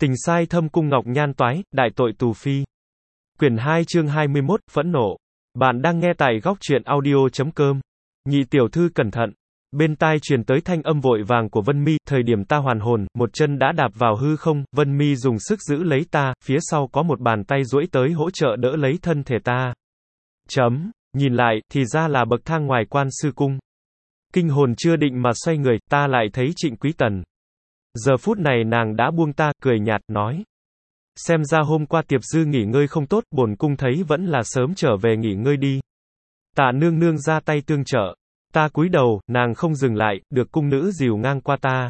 Tình sai thâm cung ngọc nhan toái, đại tội tù phi. Quyển 2 chương 21, phẫn nộ. Bạn đang nghe tại góc truyện audio.com. Nhị tiểu thư cẩn thận. Bên tai truyền tới thanh âm vội vàng của Vân Mi, thời điểm ta hoàn hồn, một chân đã đạp vào hư không, Vân Mi dùng sức giữ lấy ta, phía sau có một bàn tay duỗi tới hỗ trợ đỡ lấy thân thể ta. Nhìn lại, thì ra là bậc thang ngoài Quan Sư Cung. Kinh hồn chưa định mà xoay người, ta lại thấy Trịnh Quý Tần. Giờ phút này nàng đã buông ta, cười nhạt, nói. Xem ra hôm qua Tiệp Dư nghỉ ngơi không tốt, bổn cung thấy vẫn là sớm trở về nghỉ ngơi đi. Tạ nương nương ra tay tương trợ. Ta cúi đầu, nàng không dừng lại, được cung nữ dìu ngang qua ta.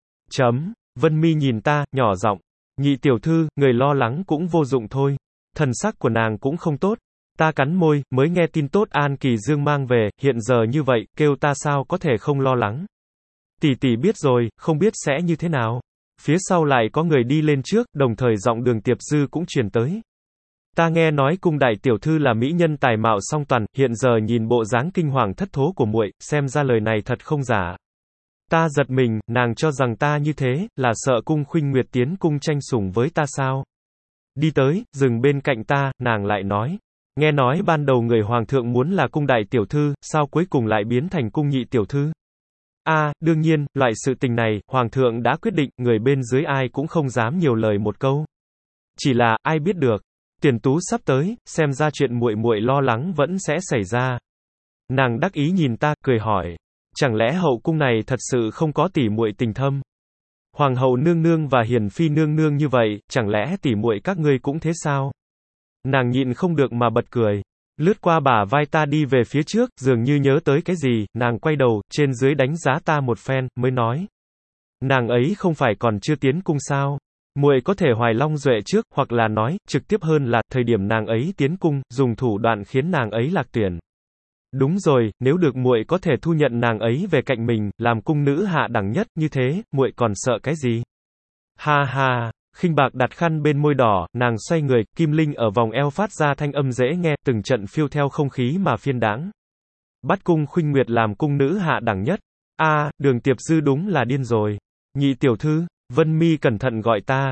Vân Mi nhìn ta, nhỏ giọng. Nhị tiểu thư, người lo lắng cũng vô dụng thôi. Thần sắc của nàng cũng không tốt. Ta cắn môi, mới nghe tin tốt An Kỳ Dương mang về, hiện giờ như vậy, kêu ta sao có thể không lo lắng. Tỷ tỷ biết rồi, không biết sẽ như thế nào. Phía sau lại có người đi lên trước, đồng thời giọng Đường Tiệp Dư cũng truyền tới. Ta nghe nói cung đại tiểu thư là mỹ nhân tài mạo song toàn, hiện giờ nhìn bộ dáng kinh hoàng thất thố của muội, xem ra lời này thật không giả. Ta giật mình, nàng cho rằng ta như thế, là sợ cung Khuynh Nguyệt tiến cung tranh sủng với ta sao? Đi tới, dừng bên cạnh ta, nàng lại nói. Nghe nói ban đầu người hoàng thượng muốn là cung đại tiểu thư, sao cuối cùng lại biến thành cung nhị tiểu thư? Đương nhiên, loại sự tình này, hoàng thượng đã quyết định, người bên dưới ai cũng không dám nhiều lời một câu. Chỉ là, ai biết được, tiền tú sắp tới, xem ra chuyện muội muội lo lắng vẫn sẽ xảy ra. Nàng đắc ý nhìn ta, cười hỏi, chẳng lẽ hậu cung này thật sự không có tỷ muội tình thâm? Hoàng hậu nương nương và hiền phi nương nương như vậy, chẳng lẽ tỷ muội các ngươi cũng thế sao? Nàng nhịn không được mà bật cười. Lướt qua bả vai ta đi về phía trước, dường như nhớ tới cái gì, nàng quay đầu, trên dưới đánh giá ta một phen, mới nói. Nàng ấy không phải còn chưa tiến cung sao? Muội có thể hoài long duệ trước, hoặc là nói, trực tiếp hơn là, thời điểm nàng ấy tiến cung, dùng thủ đoạn khiến nàng ấy lạc tuyển. Đúng rồi, nếu được muội có thể thu nhận nàng ấy về cạnh mình, làm cung nữ hạ đẳng nhất, như thế, muội còn sợ cái gì? Ha ha. Khinh bạc đặt khăn bên môi đỏ, nàng xoay người, kim linh ở vòng eo phát ra thanh âm dễ nghe, từng trận phiêu theo không khí mà phiên đãng. Bắt cung Khuynh Nguyệt làm cung nữ hạ đẳng nhất. Đường Tiệp Dư đúng là điên rồi. Nhị tiểu thư, Vân Mi cẩn thận gọi ta.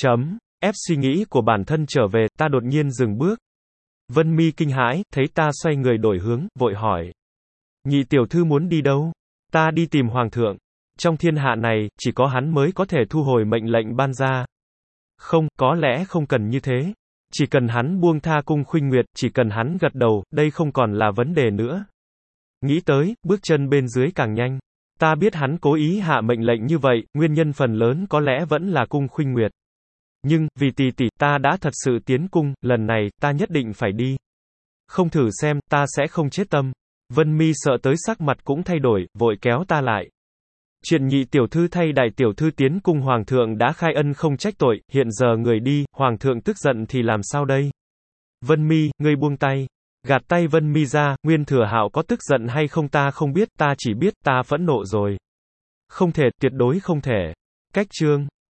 Ép suy nghĩ của bản thân trở về, ta đột nhiên dừng bước. Vân Mi kinh hãi, thấy ta xoay người đổi hướng, vội hỏi. Nhị tiểu thư muốn đi đâu? Ta đi tìm hoàng thượng. Trong thiên hạ này, chỉ có hắn mới có thể thu hồi mệnh lệnh ban ra. Không, có lẽ không cần như thế. Chỉ cần hắn buông tha cung Khuynh Nguyệt, chỉ cần hắn gật đầu, đây không còn là vấn đề nữa. Nghĩ tới, bước chân bên dưới càng nhanh. Ta biết hắn cố ý hạ mệnh lệnh như vậy, nguyên nhân phần lớn có lẽ vẫn là cung Khuynh Nguyệt. Nhưng, vì tỷ tỷ, ta đã thật sự tiến cung, lần này, ta nhất định phải đi. Không thử xem, ta sẽ không chết tâm. Vân Mi sợ tới sắc mặt cũng thay đổi, vội kéo ta lại. Chuyện nhị tiểu thư thay đại tiểu thư tiến cung hoàng thượng đã khai ân không trách tội, hiện giờ người đi, hoàng thượng tức giận thì làm sao đây? Vân Mi, ngươi buông tay. Gạt tay Vân Mi ra, Nguyên Thừa Hạo có tức giận hay không ta không biết, ta chỉ biết ta phẫn nộ rồi. Không thể, tuyệt đối không thể. Cách chương